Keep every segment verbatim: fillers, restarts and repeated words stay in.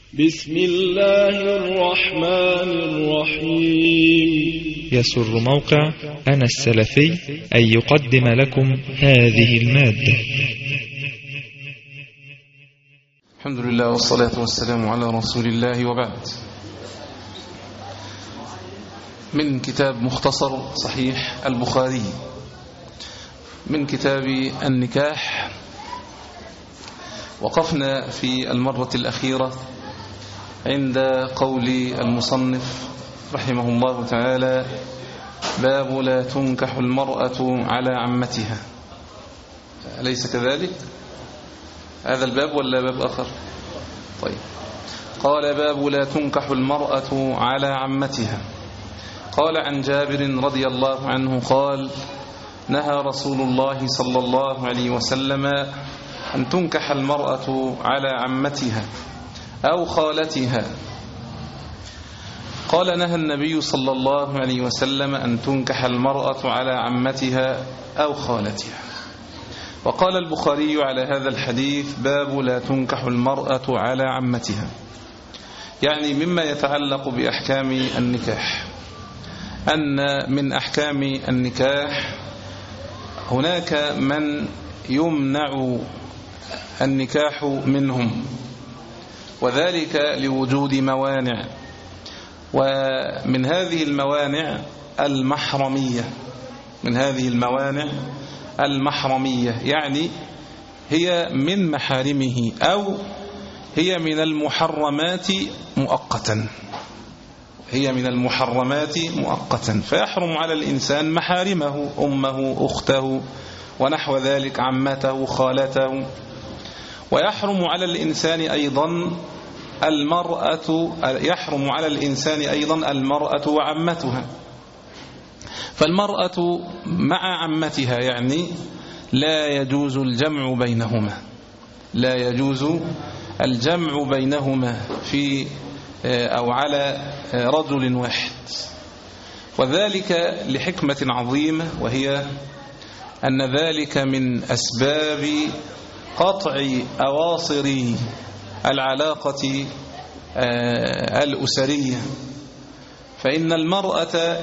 بسم الله الرحمن الرحيم. يسر موقع أنا السلفي أن يقدم لكم هذه المادة. الحمد لله والصلاة والسلام على رسول الله، وبعد. من كتاب مختصر صحيح البخاري، من كتاب النكاح. وقفنا في المرة الأخيرة عند قول المصنف رحمه الله تعالى: باب لا تنكح المرأة على عمتها. أليس كذلك؟ هذا الباب ولا باب آخر؟ طيب. قال: باب لا تنكح المرأة على عمتها. قال عن جابر رضي الله عنه قال: نهى رسول الله صلى الله عليه وسلم أن تنكح المرأة على عمتها أو خالتها. قال: نهى النبي صلى الله عليه وسلم أن تنكح المرأة على عمتها أو خالتها. وقال البخاري على هذا الحديث: باب لا تنكح المرأة على عمتها، يعني مما يتعلق بأحكام النكاح، أن من أحكام النكاح هناك من يمنع النكاح منهم، وذلك لوجود موانع، ومن هذه الموانع المحرمية من هذه الموانع المحرمية يعني هي من محارمه أو هي من المحرمات مؤقتا هي من المحرمات مؤقتا فيحرم على الإنسان محارمه، أمه، أخته ونحو ذلك، عمته، خالته. ويحرم على الإنسان أيضا المرأة يحرم على الإنسان أيضا المرأة وعمتها. فالمرأة مع عمتها يعني لا يجوز الجمع بينهما لا يجوز الجمع بينهما في أو على رجل واحد، وذلك لحكمة عظيمة، وهي أن ذلك من أسباب قطع أواصر العلاقة الأسرية. فإن المرأة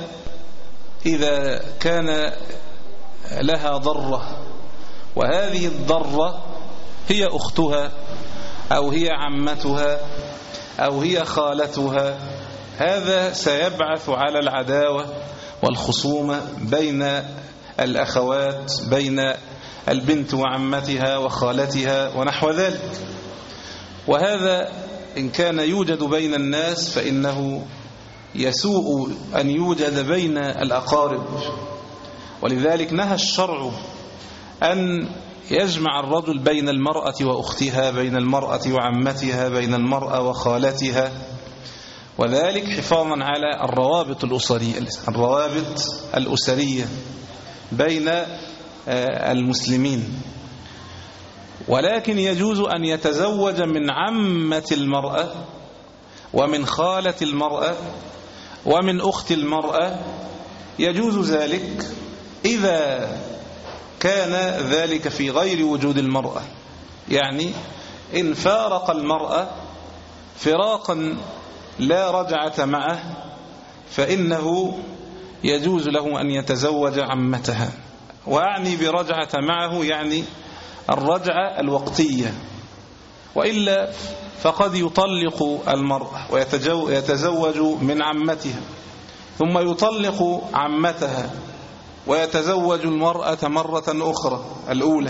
إذا كان لها ضرة، وهذه الضرة هي أختها أو هي عمتها أو هي خالتها، هذا سيبعث على العداوة والخصومة بين الأخوات، بين البنت وعمتها وخالتها ونحو ذلك. وهذا إن كان يوجد بين الناس فإنه يسوء أن يوجد بين الأقارب، ولذلك نهى الشرع أن يجمع الرجل بين المرأة وأختها، بين المرأة وعمتها، بين المرأة وخالتها، وذلك حفاظا على الروابط الأسرية الروابط الأسرية بين المسلمين. ولكن يجوز أن يتزوج من عمة المرأة ومن خالة المرأة ومن أخت المرأة، يجوز ذلك إذا كان ذلك في غير وجود المرأة، يعني إن فارق المرأة فراقا لا رجعة معه فإنه يجوز له أن يتزوج عمتها. وأعني برجعة معه يعني الرجعة الوقتية، وإلا فقد يطلق المرأة ويتزوج من عمتها، ثم يطلق عمتها ويتزوج المرأة مرة أخرى الأولى،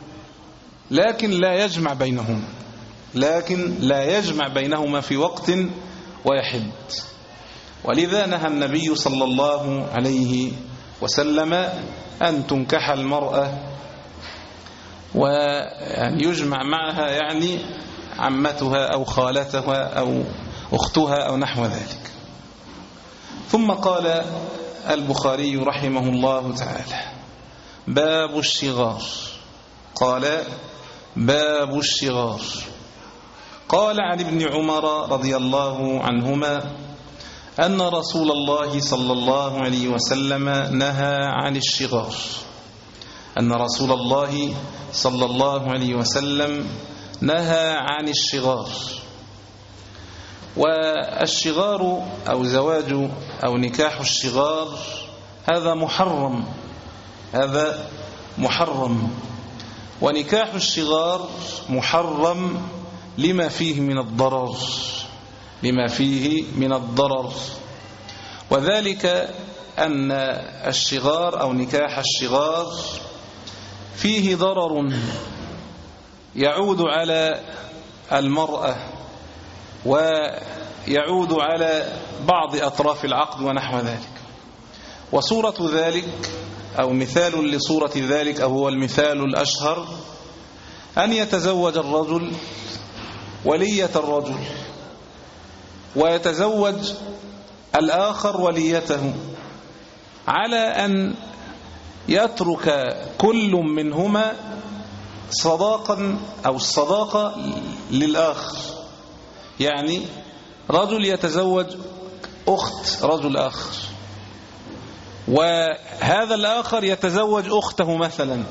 لكن لا يجمع بينهم لكن لا يجمع بينهما في وقت واحد. ولذا نهى النبي صلى الله عليه وسلم أن تنكح المرأة وأن يجمع معها يعني عمتها أو خالتها أو أختها أو نحو ذلك. ثم قال البخاري رحمه الله تعالى: باب الشغار. قال: باب الشغار. قال عن ابن عمر رضي الله عنهما أن رسول الله صلى الله عليه وسلم نهى عن الشغار أن رسول الله صلى الله عليه وسلم نهى عن الشغار. والشغار أو زواج أو نكاح الشغار هذا محرم، هذا محرم. ونكاح الشغار محرم لما فيه من الضرر، لما فيه من الضرر. وذلك أن الشغار أو نكاح الشغار فيه ضرر يعود على المرأة ويعود على بعض أطراف العقد ونحو ذلك. وصورة ذلك أو مثال لصورة ذلك أو هو المثال الأشهر أن يتزوج الرجل ولية الرجل ويتزوج الآخر وليته، على أن يترك كل منهما صداقا أو الصداقة للآخر. يعني رجل يتزوج أخت رجل آخر، وهذا الآخر يتزوج أخته مثلا،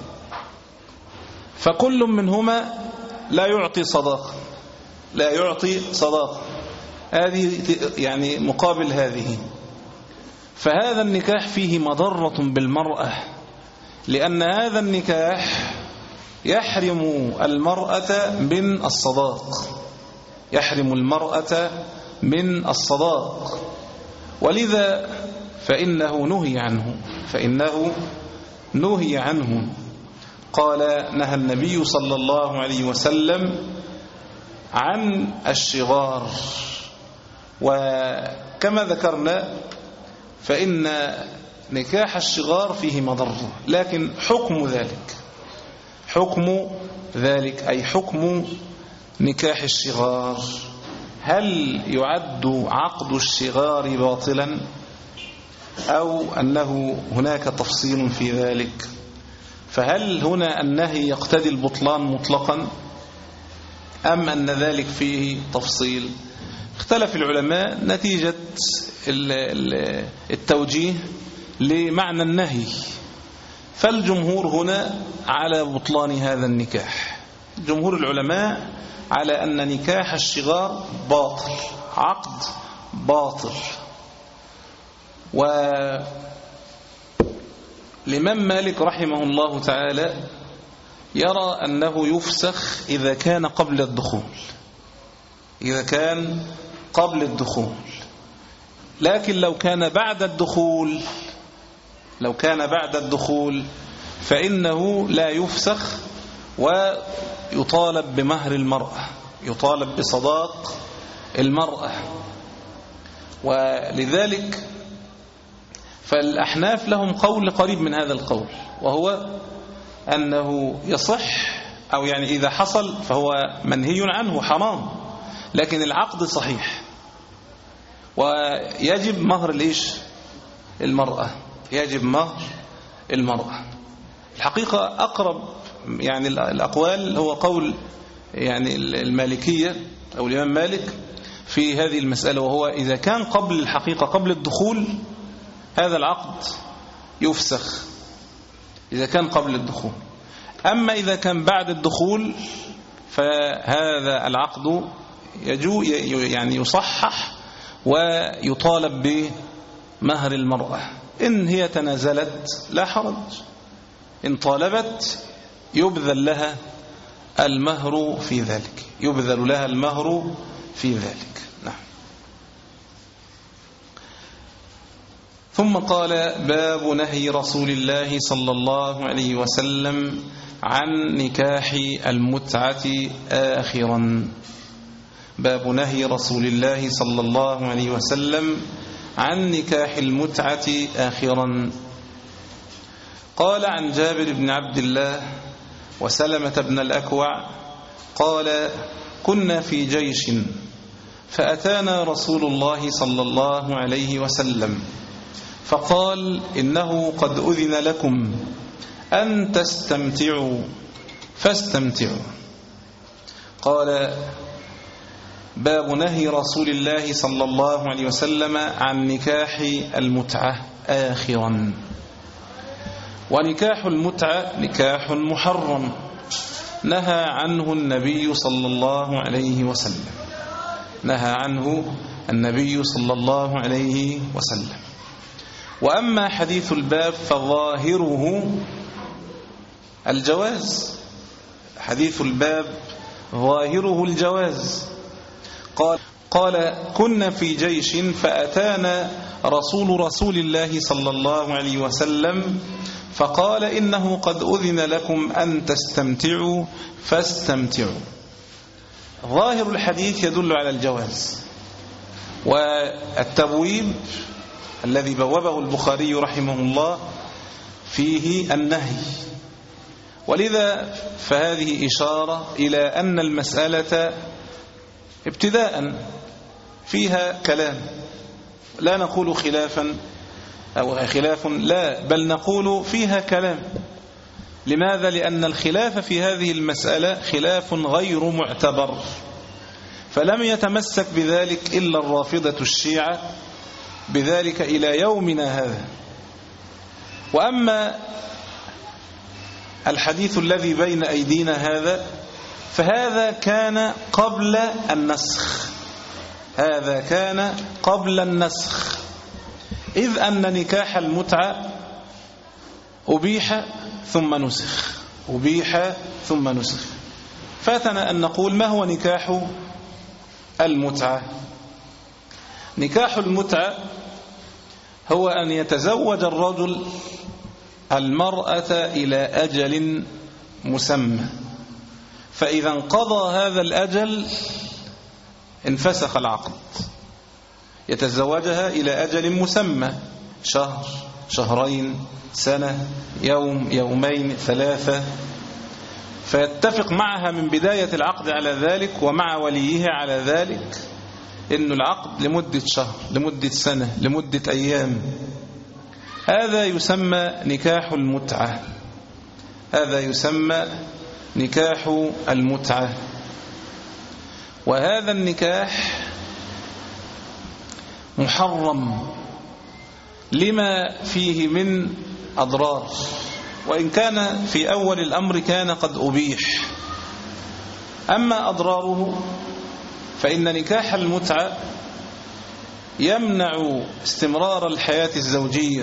فكل منهما لا يعطي صداقة، لا يعطي صداقة، هذه يعني مقابل هذه. فهذا النكاح فيه مضرة بالمرأة، لأن هذا النكاح يحرم المرأة من الصداق، يحرم المرأة من الصداق، ولذا فإنه نهي عنه، فإنه نهي عنه. قال نهى النبي صلى الله عليه وسلم عن الشغار. وكما ذكرنا فإن نكاح الشغار فيه مضرة، لكن حكم ذلك حكم ذلك أي حكم نكاح الشغار، هل يعد عقد الشغار باطلا أو أنه هناك تفصيل في ذلك؟ فهل هنا النهي يقتضي البطلان مطلقا أم أن ذلك فيه تفصيل؟ اختلف العلماء نتيجة التوجيه لمعنى النهي. فالجمهور هنا على بطلان هذا النكاح، جمهور العلماء على أن نكاح الشغار باطل، عقد باطل. والإمام مالك رحمه الله تعالى يرى أنه يفسخ إذا كان قبل الدخول، إذا كان قبل الدخول. لكن لو كان بعد الدخول لو كان بعد الدخول فإنه لا يفسخ، ويطالب بمهر المرأة، يطالب بصداق المرأة. ولذلك فالأحناف لهم قول قريب من هذا القول، وهو أنه يصح، أو يعني إذا حصل فهو منهي عنه حرام، لكن العقد صحيح، ويجب مهر الإيش المرأة، يجب مهر المرأة. الحقيقة أقرب يعني الأقوال هو قول يعني المالكية أو الإمام مالك في هذه المسألة، وهو إذا كان قبل الحقيقة قبل الدخول هذا العقد يفسخ، إذا كان قبل الدخول. أما إذا كان بعد الدخول فهذا العقد يجو يعني يصحح ويطالب بمهر المرأة. إن هي تنازلت لا حرج، إن طالبت يبذل لها المهر في ذلك، يبذل لها المهر في ذلك. نعم. ثم قال باب نهي رسول الله صلى الله عليه وسلم عن نكاح المتعة آخرا. باب نهي رسول الله صلى الله عليه وسلم عن نكاح المتعة آخرا. قال عن جابر بن عبد الله وسلمة بن الأكوع قال كنا في جيش فأتانا رسول الله صلى الله عليه وسلم فقال إنه قد أذن لكم أن تستمتعوا فاستمتعوا. قال باب نهي رسول الله صلى الله عليه وسلم عن نكاح المتعة آخرا. ونكاح المتعة نكاح محرم نهى عنه النبي صلى الله عليه وسلم. نهى عنه النبي صلى الله عليه وسلم. وأما حديث الباب فظاهره الجواز، حديث الباب ظاهره الجواز. قال قال كنا في جيش فأتانا رسول رسول الله صلى الله عليه وسلم فقال إنه قد أذن لكم أن تستمتعوا فاستمتعوا. ظاهر الحديث يدل على الجواز. والتبويب الذي بوبه البخاري رحمه الله فيه النهي، ولذا فهذه إشارة إلى أن المسألة ابتداء فيها كلام، لا نقول خلافا أو خلاف، لا بل نقول فيها كلام. لماذا؟ لأن الخلاف في هذه المسألة خلاف غير معتبر، فلم يتمسك بذلك إلا الرافضة الشيعة بذلك إلى يومنا هذا. وأما الحديث الذي بين أيدينا هذا فهذا كان قبل النسخ، هذا كان قبل النسخ، إذ أن نكاح المتعة أبيح ثم نسخ، أبيح ثم نسخ. فاتنا أن نقول ما هو نكاح المتعة؟ نكاح المتعة هو أن يتزوج الرجل المرأة إلى أجل مسمى، فإذا انقضى هذا الأجل انفسخ العقد. يتزوجها إلى أجل مسمى، شهر، شهرين، سنة، يوم، يومين، ثلاثة، فيتفق معها من بداية العقد على ذلك ومع وليه على ذلك إن العقد لمدة شهر، لمدة سنة، لمدة أيام. هذا يسمى نكاح المتعة، هذا يسمى نكاح المتعة. وهذا النكاح محرم لما فيه من أضرار، وإن كان في أول الأمر كان قد أبيح. أما أضراره فإن نكاح المتعة يمنع استمرار الحياة الزوجية،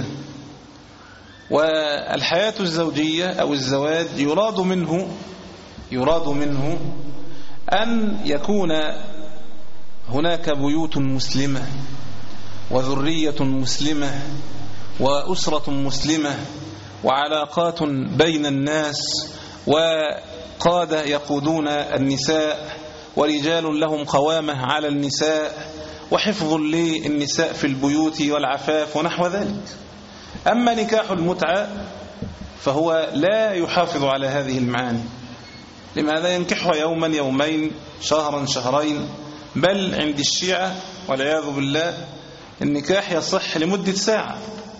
والحياة الزوجية أو الزواج يراد منه يراد منه أن يكون هناك بيوت مسلمة وذرية مسلمة وأسرة مسلمة وعلاقات بين الناس، وقادة يقودون النساء، ورجال لهم قوامة على النساء، وحفظ للنساء في البيوت والعفاف ونحو ذلك. أما نكاح المتعة فهو لا يحافظ على هذه المعاني. لماذا؟ ينكحها يوما، يومين، شهرا، شهرين، بل عند الشيعة والعياذ بالله النكاح يصح لمدة ساعة،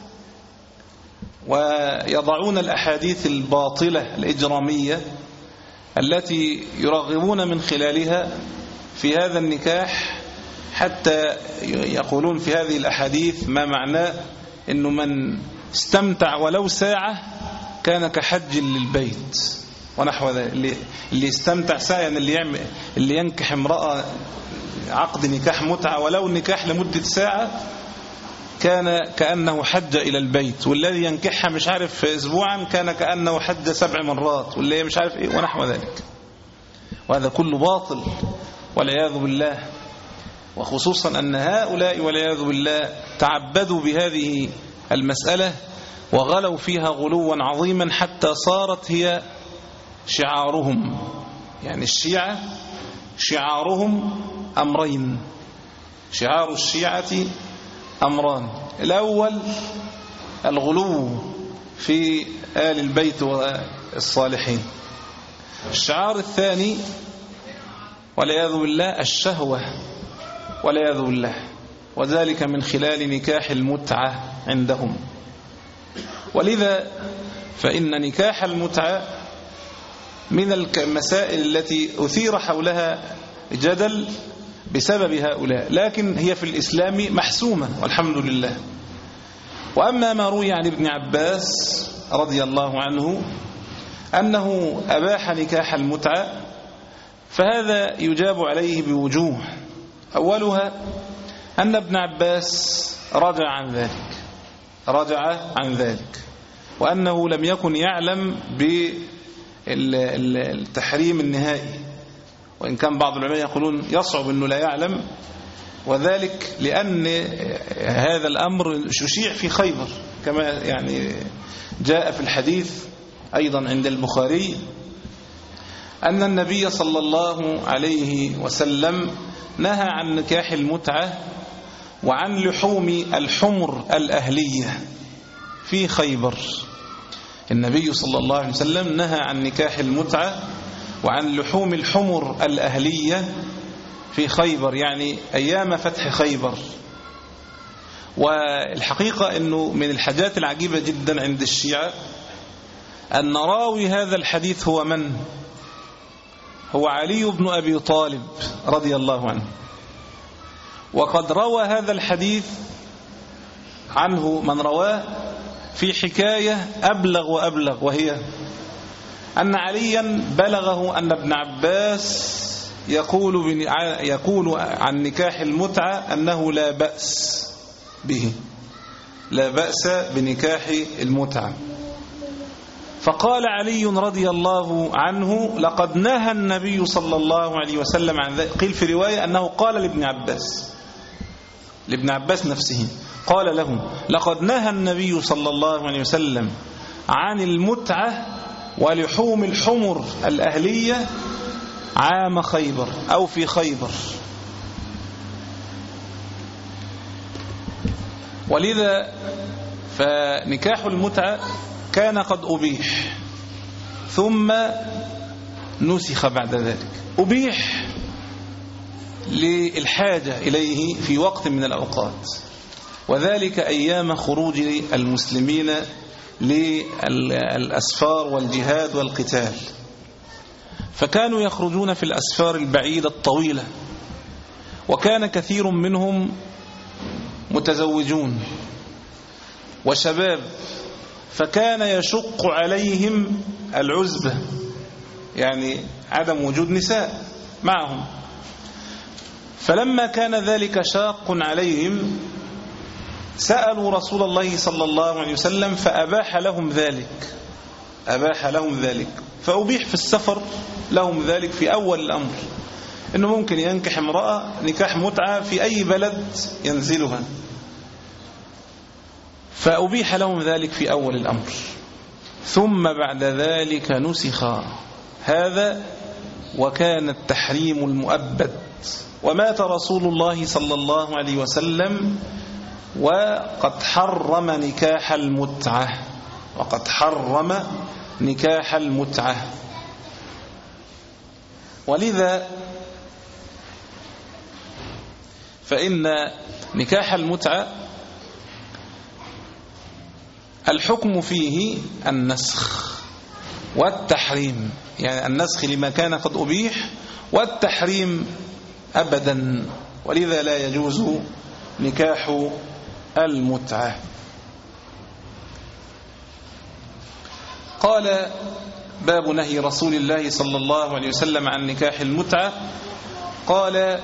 ويضعون الأحاديث الباطلة الإجرامية التي يرغبون من خلالها في هذا النكاح، حتى يقولون في هذه الأحاديث ما معناه إنه من استمتع ولو ساعة كان كحج للبيت ونحو ذلك. اللي, اللي استمتع ساعة يعني اللي, يعمل اللي ينكح امرأة عقد نكاح متعة ولو النكاح لمدة ساعة كان كأنه حج إلى البيت، والذي ينكحها مش عارف أسبوعا كان كأنه حج سبع مرات، واللي مش عارف إيه ونحو ذلك. وهذا كله باطل والعياذ بالله، وخصوصا أن هؤلاء والعياذ بالله تعبدوا بهذه المسألة وغلوا فيها غلوا عظيما حتى صارت هي شعارهم. يعني الشيعة شعارهم أمرين، شعار الشيعة أمران: الأول الغلو في آل البيت والصالحين، الشعار الثاني والعياذ بالله الشهوة والعياذ بالله، وذلك من خلال نكاح المتعة عندهم. ولذا فإن نكاح المتعة من المسائل التي أثير حولها جدل بسبب هؤلاء، لكن هي في الإسلام محسومة والحمد لله. وأما ما روي عن ابن عباس رضي الله عنه أنه أباح نكاح المتعة فهذا يجاب عليه بوجوه. أولها أن ابن عباس رجع عن ذلك رجع عن ذلك وأنه لم يكن يعلم بالتحريم النهائي، وإن كان بعض العلماء يقولون يصعب أنه لا يعلم، وذلك لأن هذا الأمر شيع في خيبر كما يعني جاء في الحديث أيضا عند البخاري أن النبي صلى الله عليه وسلم نهى عن نكاح المتعة وعن لحوم الحمر الأهلية في خيبر. النبي صلى الله عليه وسلم نهى عن نكاح المتعة وعن لحوم الحمر الأهلية في خيبر، يعني أيام فتح خيبر. والحقيقة أنه من الحاجات العجيبة جدا عند الشيعة أن راوي هذا الحديث هو من؟ هو علي بن أبي طالب رضي الله عنه. وقد روى هذا الحديث عنه من رواه في حكاية أبلغ وأبلغ، وهي أن عليا بلغه أن ابن عباس يقول, يقول عن نكاح المتعة أنه لا بأس به، لا بأس بنكاح المتعة. فقال علي رضي الله عنه لقد نهى النبي صلى الله عليه وسلم عن ذلك. قيل في رواية أنه قال لابن عباس لابن عباس نفسه قال له لقد نهى النبي صلى الله عليه وسلم عن المتعة ولحوم الحمر الأهلية عام خيبر أو في خيبر. ولذا فنكاح المتعة كان قد أبيح ثم نسخ بعد ذلك. أبيح للحاجة إليه في وقت من الأوقات، وذلك أيام خروج المسلمين للأسفار والجهاد والقتال، فكانوا يخرجون في الأسفار البعيدة الطويلة، وكان كثير منهم متزوجون وشباب، فكان يشق عليهم العزبة، يعني عدم وجود نساء معهم. فلما كان ذلك شاق عليهم سألوا رسول الله صلى الله عليه وسلم فأباح لهم ذلك أباح لهم ذلك فأبيح في السفر لهم ذلك في أول الأمر، إنه ممكن ينكح امرأة نكاح متعة في أي بلد ينزلها، فأبيح لهم ذلك في أول الأمر. ثم بعد ذلك نسخ هذا وكان التحريم المؤبد، ومات رسول الله صلى الله عليه وسلم وقد حرم نكاح المتعة وقد حرم نكاح المتعة. ولذا فإن نكاح المتعة الحكم فيه النسخ والتحريم، يعني النسخ لما كان قد أبيح والتحريم أبدا، ولذا لا يجوز نكاح المتعة. قال باب نهي رسول الله صلى الله عليه وسلم عن نكاح المتعة. قال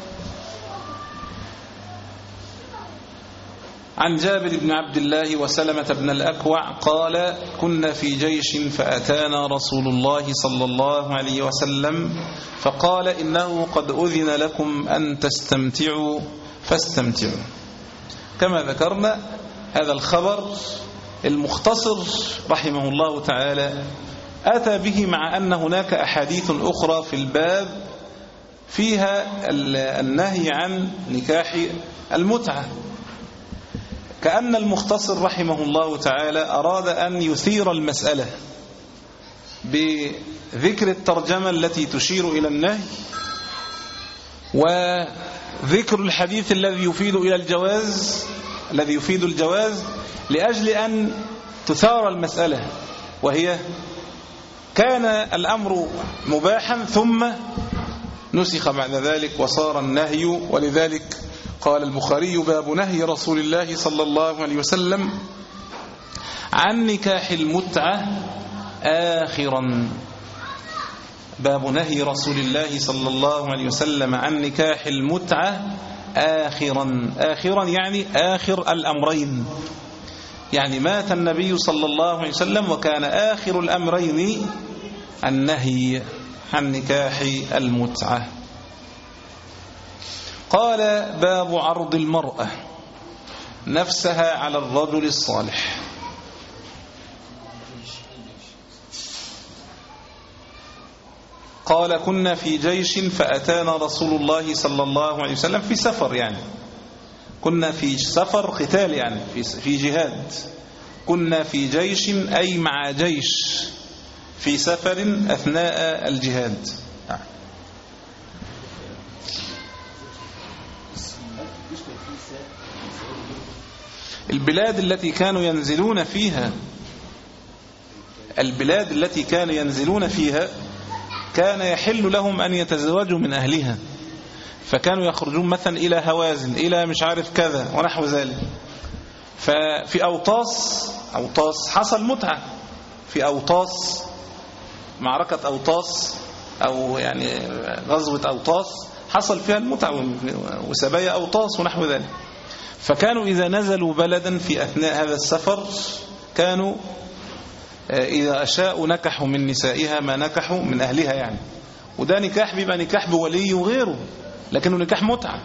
عن جابر بن عبد الله وسلمة بن الأكوع قال كنا في جيش فأتانا رسول الله صلى الله عليه وسلم فقال إنه قد أذن لكم أن تستمتعوا فاستمتعوا. كما ذكرنا هذا الخبر المختصر رحمه الله تعالى أتى به مع أن هناك أحاديث أخرى في الباب فيها النهي عن نكاح المتعة، كأن المختصر رحمه الله تعالى أراد أن يثير المسألة بذكر الترجمة التي تشير إلى النهي وذكر الحديث الذي يفيد إلى الجواز الذي يفيد الجواز لأجل أن تثار المسألة، وهي كان الأمر مباحا ثم نسخ بعد ذلك وصار النهي. ولذلك قال البخاري باب نهي رسول الله صلى الله عليه وسلم عن نكاح المتعة آخرا باب نهي رسول الله صلى الله عليه وسلم عن نكاح المتعة آخرا. آخرا يعني آخر الأمرين، يعني مات النبي صلى الله عليه وسلم وكان آخر الأمرين النهي عن نكاح المتعة. قال باب عرض المرأة نفسها على الرجل الصالح. قال كنا في جيش فأتانا رسول الله صلى الله عليه وسلم في سفر، يعني كنا في سفر قتال، يعني في في جهاد. كنا في جيش أي مع جيش في سفر أثناء الجهاد. البلاد التي كانوا ينزلون فيها البلاد التي كانوا ينزلون فيها كان يحل لهم أن يتزوجوا من أهلها، فكانوا يخرجون مثلا إلى هوازن، إلى مش عارف كذا ونحو ذلك. ففي أوطاس أوطاس حصل متعة، في أوطاس معركة أوطاس أو يعني غزوة أوطاس حصل فيها المتعة وسبايا أوطاس ونحو ذلك. فكانوا إذا نزلوا بلدا في أثناء هذا السفر كانوا إذا أشاءوا نكحوا من نسائها ما نكحوا من أهلها، يعني وده نكاح بيبقى نكاح بولي وغيره، لكنه نكاح متعة.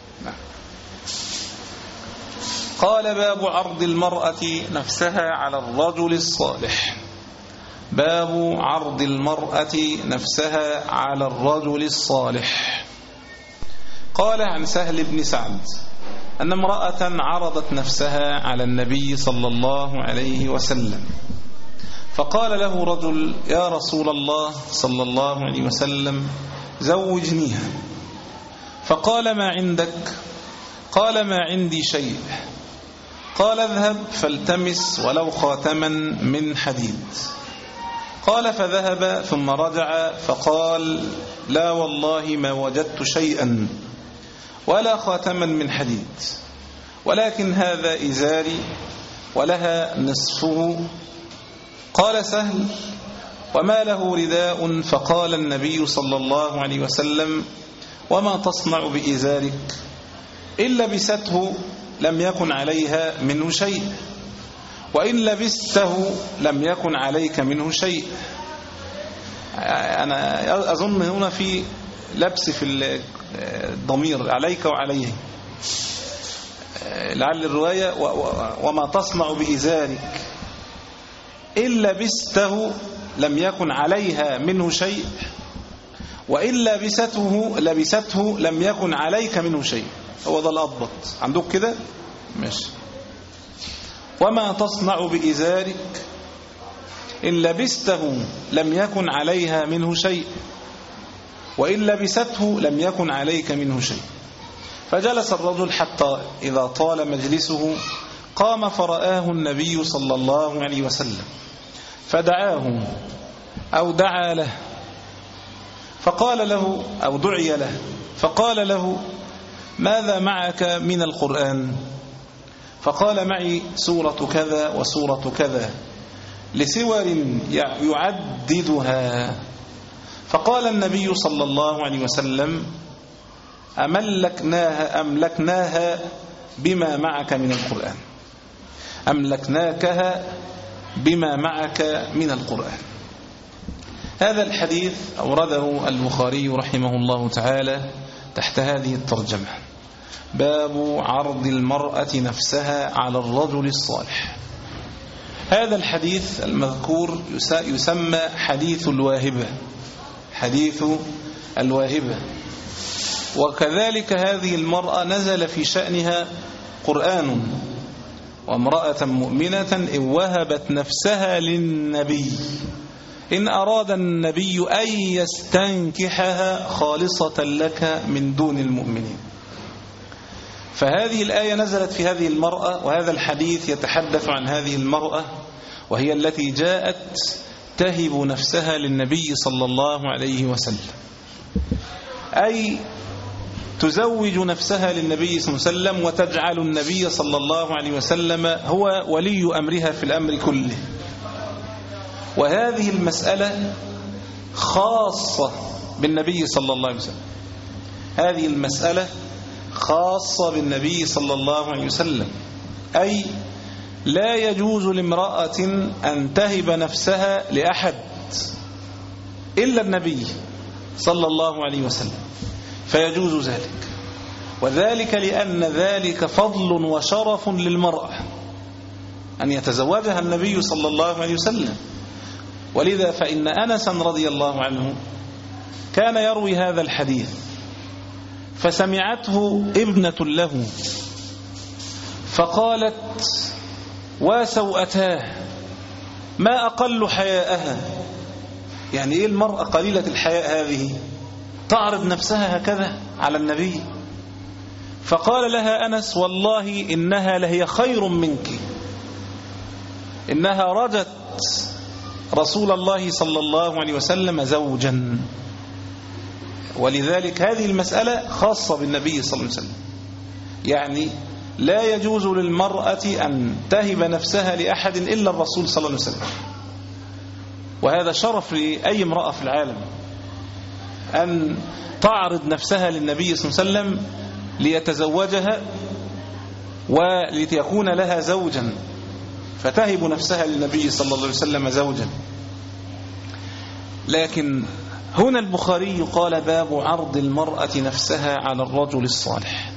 قال باب عرض المرأة نفسها على الرجل الصالح. باب عرض المرأة نفسها على الرجل الصالح. قال عن سهل بن سعد أن امرأة عرضت نفسها على النبي صلى الله عليه وسلم، فقال له رجل: يا رسول الله صلى الله عليه وسلم زوجنيها. فقال: ما عندك؟ قال: ما عندي شيء. قال: اذهب فالتمس ولو خاتما من حديد. قال: فذهب ثم رجع فقال: لا والله ما وجدت شيئا ولا خاتما من حديد، ولكن هذا إزاري ولها نصفه. قال سهل: وما له رداء؟ فقال النبي صلى الله عليه وسلم: وما تصنع بإزارك؟ إن لبسته لم يكن عليها منه شيء، وإن لبسته لم يكن عليك منه شيء. أنا أظن هنا في لبس في الضمير عليك وعليه، لعل الرواية وما تصنع بإزارك إن لبسته لم يكن عليها منه شيء، وإن لبسته لبسته لم يكن عليك منه شيء. هو ده الأضبط عندك كده؟ ماشي. وما تصنع بإزارك إن لبسته لم يكن عليها منه شيء، وإن لبسته لم يكن عليك منه شيء. فجلس الرجل حتى إذا طال مجلسه قام فرآه النبي صلى الله عليه وسلم فدعاه أو دعا له فقال له أو دعي له فقال له: ماذا معك من القرآن؟ فقال: معي سورة كذا وسورة كذا لسور يعددها. فقال النبي صلى الله عليه وسلم: أملكناها أملكناها بما معك من القرآن أملكناكها بما معك من القرآن. هذا الحديث أورده البخاري رحمه الله تعالى تحت هذه الترجمة: باب عرض المرأة نفسها على الرجل الصالح. هذا الحديث المذكور يسمى حديث الواهبة حديث الواهبة وكذلك هذه المرأة نزل في شأنها قرآن: وامرأة مؤمنة إن وهبت نفسها للنبي إن أراد النبي أن يستنكحها خالصة لك من دون المؤمنين. فهذه الآية نزلت في هذه المرأة، وهذا الحديث يتحدث عن هذه المرأة، وهي التي جاءت تهب نفسها للنبي صلى الله عليه وسلم، أي تزوج نفسها للنبي صلى الله عليه وسلم وتجعل النبي صلى الله عليه وسلم هو ولي أمرها في الأمر كله. وهذه المسألة خاصة بالنبي صلى الله عليه وسلم. هذه المسألة خاصة بالنبي صلى الله عليه وسلم، أي لا يجوز لامرأة أن تهب نفسها لأحد إلا النبي صلى الله عليه وسلم، فيجوز ذلك، وذلك لأن ذلك فضل وشرف للمرأة أن يتزوجها النبي صلى الله عليه وسلم. ولذا فإن أنسا رضي الله عنه كان يروي هذا الحديث، فسمعته ابنة له فقالت: وسوءتاه، ما أقل حياءها. يعني إيه المرأة قليلة الحياء هذه تعرض نفسها هكذا على النبي؟ فقال لها أنس: والله إنها لهي خير منك، إنها رجت رسول الله صلى الله عليه وسلم زوجا. ولذلك هذه المسألة خاصة بالنبي صلى الله عليه وسلم، يعني لا يجوز للمرأة أن تهب نفسها لأحد إلا الرسول صلى الله عليه وسلم. وهذا شرف لأي امرأة في العالم أن تعرض نفسها للنبي صلى الله عليه وسلم ليتزوجها ولتكون لها زوجا، فتهب نفسها للنبي صلى الله عليه وسلم زوجا. لكن هنا البخاري قال: باب عرض المرأة نفسها على الرجل الصالح.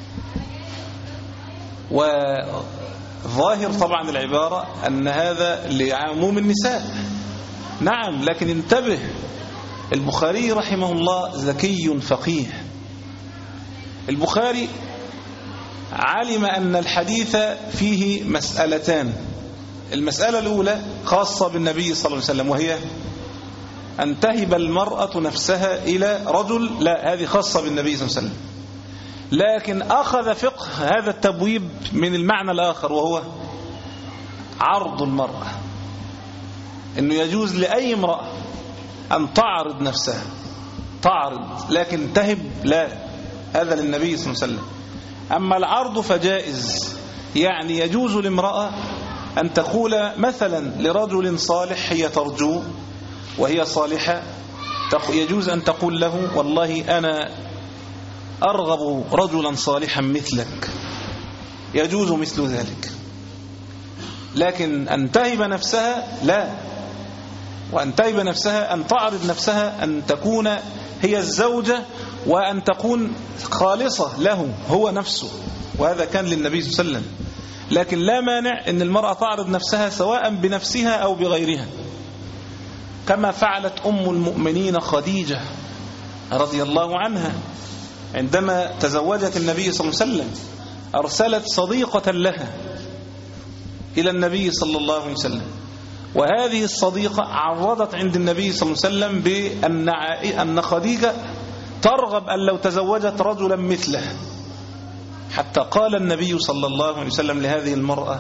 وظاهر طبعا العبارة أن هذا لعموم النساء، نعم، لكن انتبه، البخاري رحمه الله ذكي فقيه. البخاري علم أن الحديث فيه مسألتان. المسألة الأولى خاصة بالنبي صلى الله عليه وسلم، وهي أن تهب المرأة نفسها إلى رجل، لا، هذه خاصة بالنبي صلى الله عليه وسلم. لكن أخذ فقه هذا التبويب من المعنى الآخر، وهو عرض المرأة، أنه يجوز لأي امرأة أن تعرض نفسها، تعرض، لكن تهب لا، هذا للنبي صلى الله عليه وسلم. أما العرض فجائز، يعني يجوز لامرأة أن تقول مثلا لرجل صالح هي ترجوه وهي صالحة، يجوز أن تقول له: والله أنا أرغب رجلا صالحا مثلك، يجوز مثل ذلك. لكن أن تهب نفسها لا، وأن تهب نفسها أن تعرض نفسها أن تكون هي الزوجة، وأن تكون خالصة له هو نفسه، وهذا كان للنبي صلى الله عليه وسلم. لكن لا مانع أن المرأة تعرض نفسها سواء بنفسها أو بغيرها، كما فعلت أم المؤمنين خديجة رضي الله عنها عندما تزوجت النبي صلى الله عليه وسلم، أرسلت صديقة لها إلى النبي صلى الله عليه وسلم، وهذه الصديقة عرضت عند النبي صلى الله عليه وسلم بأن أن خديجة ترغب أن لو تزوجت رجلا مثله، حتى قال النبي صلى الله عليه وسلم لهذه المرأة: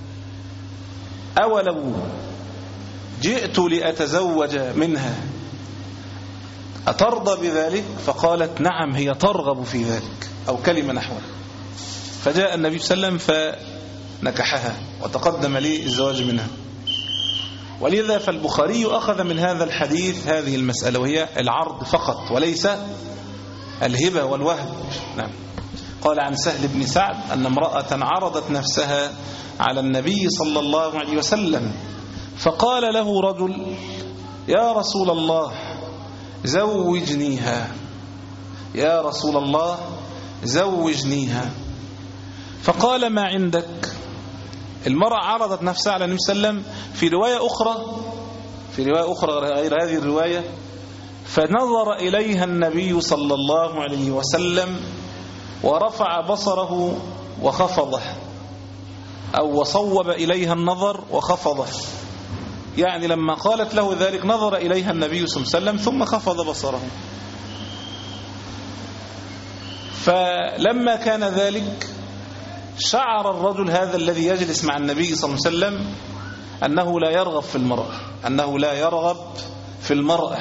أولو جئت لأتزوج منها أترضى بذلك؟ فقالت: نعم، هي ترغب في ذلك، أو كلمة نحوها. فجاء النبي صلى الله عليه وسلم فنكحها وتقدم لي الزواج منها. ولذا فالبخاري أخذ من هذا الحديث هذه المسألة، وهي العرض فقط وليس الهبة والوهب. نعم. قال عن سهل بن سعد أن امرأة عرضت نفسها على النبي صلى الله عليه وسلم، فقال له رجل: يا رسول الله زوجنيها، يا رسول الله زوجنيها. فقال: ما عندك؟ المرأة عرضت نفسها على النبي صلى الله عليه وسلم في رواية أخرى في رواية أخرى غير هذه الرواية، فنظر إليها النبي صلى الله عليه وسلم ورفع بصره وخفضه، أو وصوب إليها النظر وخفضه، يعني لما قالت له ذلك نظر إليها النبي صلى الله عليه وسلم ثم خفض بصره. فلما كان ذلك شعر الرجل هذا الذي يجلس مع النبي صلى الله عليه وسلم أنه لا يرغب في المرأة أنه لا يرغب في المرأة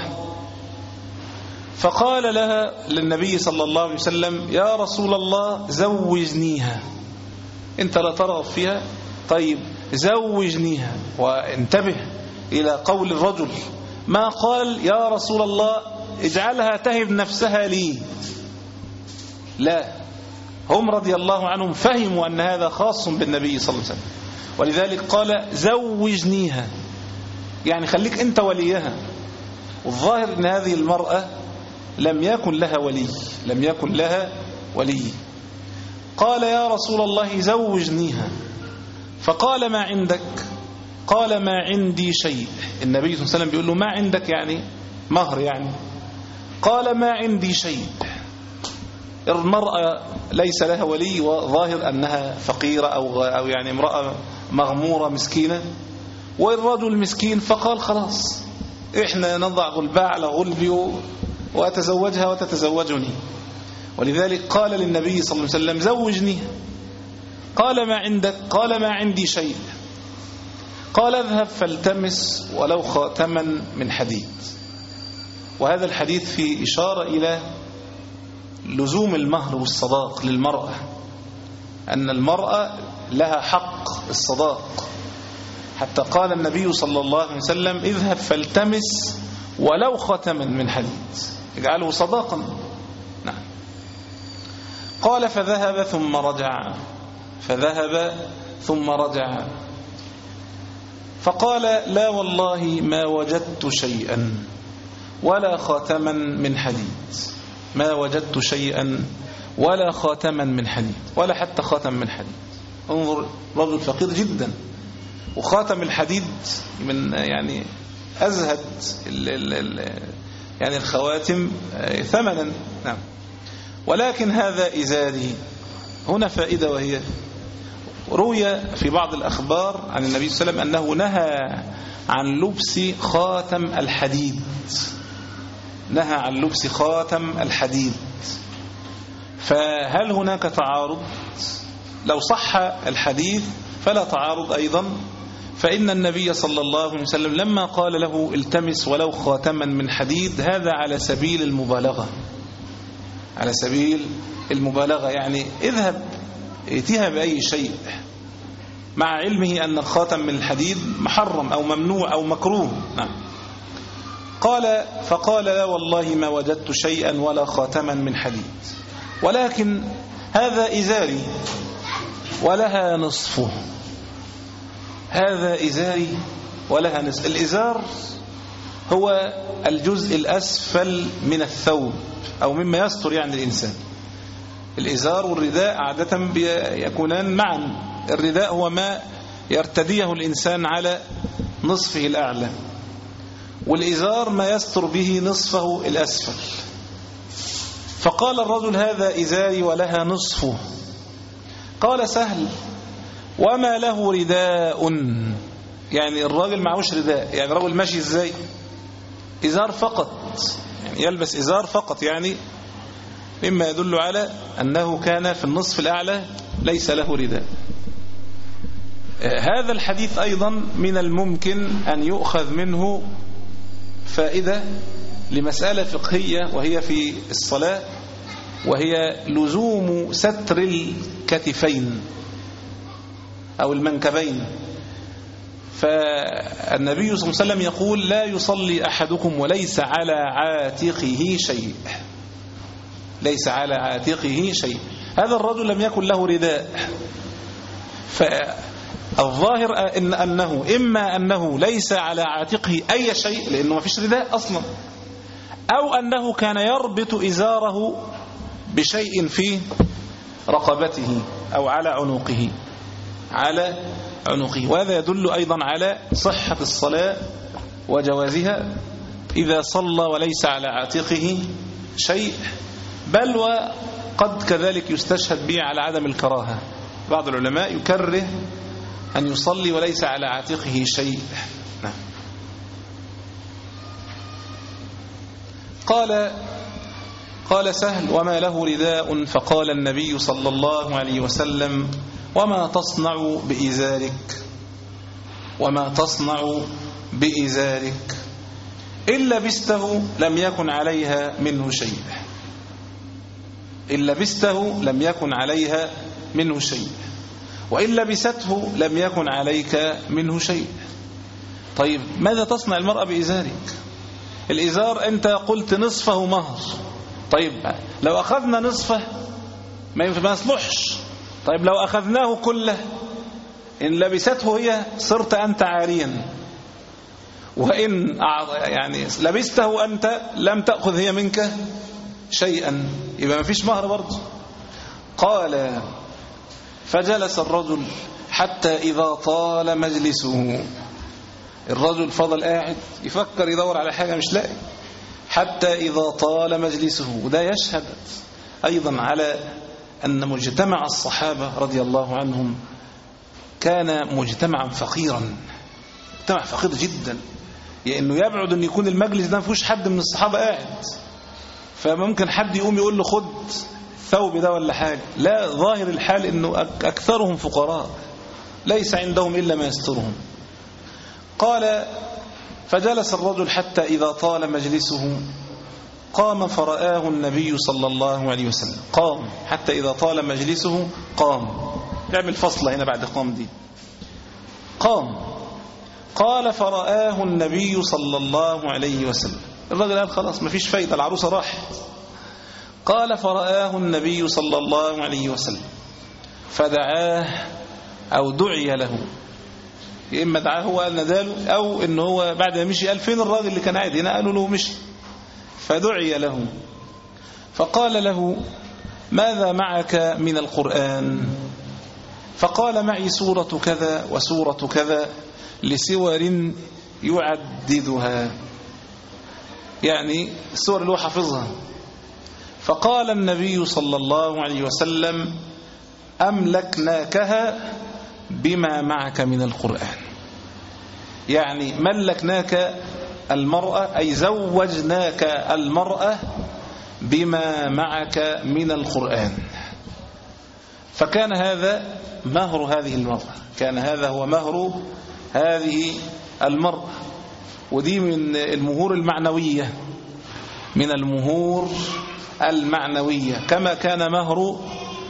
فقال لها للنبي صلى الله عليه وسلم: يا رسول الله زوجنيها، أنت لا ترغب فيها، طيب زوجنيها. وانتبه إلى قول الرجل: ما قال يا رسول الله اجعلها تهب نفسها لي، لا، هم رضي الله عنهم فهموا أن هذا خاص بالنبي صلى الله عليه وسلم، ولذلك قال زوجنيها، يعني خليك أنت وليها. والظاهر أن هذه المرأة لم يكن لها ولي، لم يكن لها ولي. قال يا رسول الله زوجنيها، فقال ما عندك؟ قال ما عندي شيء. النبي صلى الله عليه وسلم بيقول له ما عندك يعني مهر يعني. قال ما عندي شيء. المرأة ليس لها ولي، وظاهر أنها فقيرة أو, أو يعني امرأة مغمورة مسكينة، والرجل مسكين، فقال خلاص إحنا نضع غلباء على غلبي وأتزوجها وتتزوجني. ولذلك قال للنبي صلى الله عليه وسلم زوجني. قال ما عندك؟ قال ما عندي شيء. قال اذهب فالتمس ولو خاتما من حديد. وهذا الحديث فيه إشارة إلى لزوم المهر والصداق للمرأة، أن المرأة لها حق الصداق، حتى قال النبي صلى الله عليه وسلم اذهب فالتمس ولو خاتما من حديد، اجعله صداقا. نعم. قال فذهب ثم رجع، فذهب ثم رجع فقال لا والله ما وجدت شيئا ولا خاتما من حديد، ما وجدت شيئا ولا خاتما من حديد، ولا حتى خاتم من حديد. انظر، رجل فقير جدا، وخاتم الحديد من يعني أزهد ال ال ال يعني الخواتم ثمنا. نعم. ولكن هذا إزاري. هنا فائدة، وهي روي في بعض الأخبار عن النبي صلى الله عليه وسلم أنه نهى عن لبس خاتم الحديد، نهى عن لبس خاتم الحديد. فهل هناك تعارض؟ لو صح الحديث فلا تعارض أيضا، فإن النبي صلى الله عليه وسلم لما قال له التمس ولو خاتما من حديد، هذا على سبيل المبالغة، على سبيل المبالغة، يعني اذهب ائتها بأي شيء، مع علمه أن الخاتم من الحديد محرم أو ممنوع أو مكروه. نعم. قال فقال لا والله ما وجدت شيئا ولا خاتما من حديد، ولكن هذا إزاري ولها نصفه، هذا إزاري ولها نصف. الإزار هو الجزء الأسفل من الثوب أو مما يستر يعني الإنسان. الإزار والرداء عادة يكونان معا. الرداء هو ما يرتديه الإنسان على نصفه الأعلى، والإزار ما يستر به نصفه الأسفل. فقال الرجل هذا إزاري ولها نصفه. قال سهل وما له رداء، يعني الراجل معهوش رداء، يعني الراجل ماشي ازاي؟ إزار فقط، يعني يلبس إزار فقط، يعني مما يدل على أنه كان في النصف الأعلى ليس له رداء. هذا الحديث أيضا من الممكن أن يؤخذ منه فائدة لمسألة فقهية، وهي في الصلاة، وهي لزوم ستر الكتفين أو المنكبين. فالنبي صلى الله عليه وسلم يقول لا يصلي أحدكم وليس على عاتقه شيء، ليس على عاتقه شيء. هذا الرجل لم يكن له رداء، فالظاهر إن أنه إما أنه ليس على عاتقه أي شيء لأنه ما فيش رداء أصلا، أو أنه كان يربط إزاره بشيء في رقبته أو على عنقه، على عنقه. وهذا يدل أيضا على صحة الصلاة وجوازها إذا صلى وليس على عاتقه شيء، بل وقد كذلك يستشهد به على عدم الكراهة. بعض العلماء يكره أن يصلي وليس على عاتقه شيء. نعم. قال قال سهل وما له رداء، فقال النبي صلى الله عليه وسلم وما تصنع بإزارك، وما تصنع بإزارك إن لبسته لم يكن عليها منه شيء، إن لبسته لم يكن عليها منه شيء، وإن لبسته لم يكن عليك منه شيء. طيب ماذا تصنع المرأة بإزارك؟ الإزار أنت قلت نصفه مهر، طيب لو أخذنا نصفه ما يصلحش، طيب لو أخذناه كله إن لبسته هي صرت أنت عاريا، وإن يعني لبسته أنت لم تأخذ هي منك شيئا، يبقى ما فيش مهر برضه. قال فجلس الرجل حتى إذا طال مجلسه، الرجل فضل قاعد يفكر يدور على حاجة مش لاقي، حتى إذا طال مجلسه. وده يشهد أيضا على أن مجتمع الصحابة رضي الله عنهم كان مجتمعا فقيرا، مجتمع فقير جدا، لأنه يعني يبعد أن يكون المجلس ده ما فيهوش حد من الصحابة قاعد، فممكن حد يقوم يقول له خد ثوب ده ولا حاجة، لا، ظاهر الحال أنه أكثرهم فقراء ليس عندهم إلا ما يسترهم. قال فجلس الرجل حتى إذا طال مجلسه قام فرآه النبي صلى الله عليه وسلم. قام حتى إذا طال مجلسه، قام، يعمل فصلة هنا بعد قام دي، قام. قال فرآه النبي صلى الله عليه وسلم، الرجل قال خلاص ما فيش فايدة، العروسة راحت. قال فرآه النبي صلى الله عليه وسلم فدعاه أو دعي له، يا إما دعاه هو قال نداله، أو إن هو بعد ما مشي قال فين الراجل اللي كان قاعد هنا، قالوا له مشي، فدعي له. فقال له ماذا معك من القرآن؟ فقال معي سورة كذا وسورة كذا لسور يعددها، يعني السور اللي هو حافظها. فقال النبي صلى الله عليه وسلم أملكناكها بما معك من القرآن، يعني ملكناك المرأة أي زوجناك المرأة بما معك من القرآن. فكان هذا مهر هذه المرأة، كان هذا هو مهر هذه المرأة، ودي من المهور المعنوية، من المهور المعنوية، كما كان مهر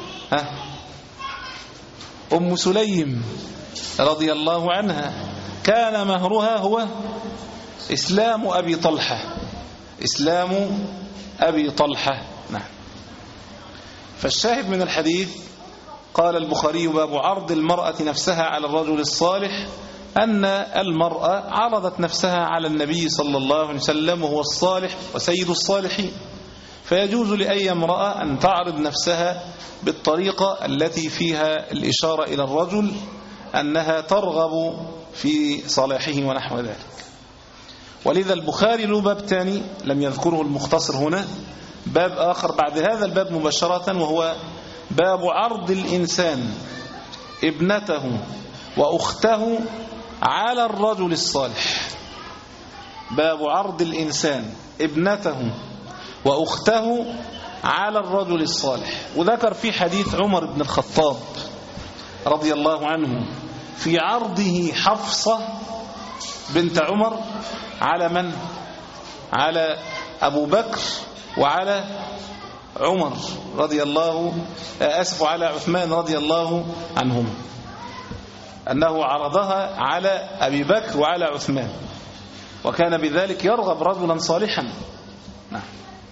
أم سليم رضي الله عنها، كان مهرها هو إسلام أبي طلحة، إسلام أبي طلحة. نعم. فالشاهد من الحديث قال البخاري باب عرض المرأة نفسها على الرجل الصالح، أن المرأة عرضت نفسها على النبي صلى الله عليه وسلم وهو الصالح وسيد الصالحين، فيجوز لأي امرأة أن تعرض نفسها بالطريقة التي فيها الإشارة إلى الرجل أنها ترغب في صلاحه ونحو ذلك. ولذا البخاري له باب ثاني لم يذكره المختصر هنا، باب آخر بعد هذا الباب مباشرة، وهو باب عرض الإنسان ابنته وأخته على الرجل الصالح. باب عرض الإنسان ابنته وأخته على الرجل الصالح. وذكر في حديث عمر بن الخطاب رضي الله عنه في عرضه حفصة بنت عمر على من؟ على أبو بكر وعلى عمر رضي الله أسف على عثمان رضي الله عنهم، أنه عرضها على أبي بكر وعلى عثمان، وكان بذلك يرغب رجلا صالحا. نعم.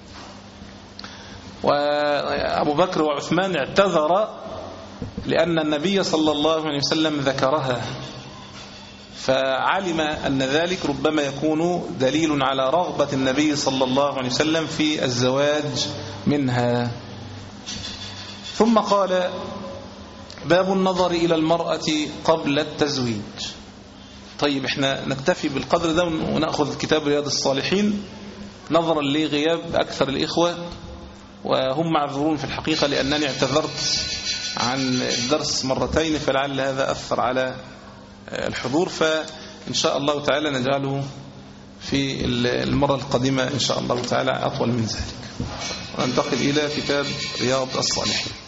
وأبو بكر وعثمان اعتذر لأن النبي صلى الله عليه وسلم ذكرها، فعلم أن ذلك ربما يكون دليل على رغبة النبي صلى الله عليه وسلم في الزواج منها. ثم قال باب النظر إلى المرأة قبل التزويج. طيب احنا نكتفي بالقدر ده ونأخذ كتاب رياض الصالحين نظرا لغياب أكثر الإخوة، وهم معذورون في الحقيقة لأنني اعتذرت عن الدرس مرتين، فلعل هذا أثر على الحضور، فإن شاء الله تعالى نجعله في المرة القادمة إن شاء الله تعالى أطول من ذلك، وننتقل إلى كتاب رياض الصالحين.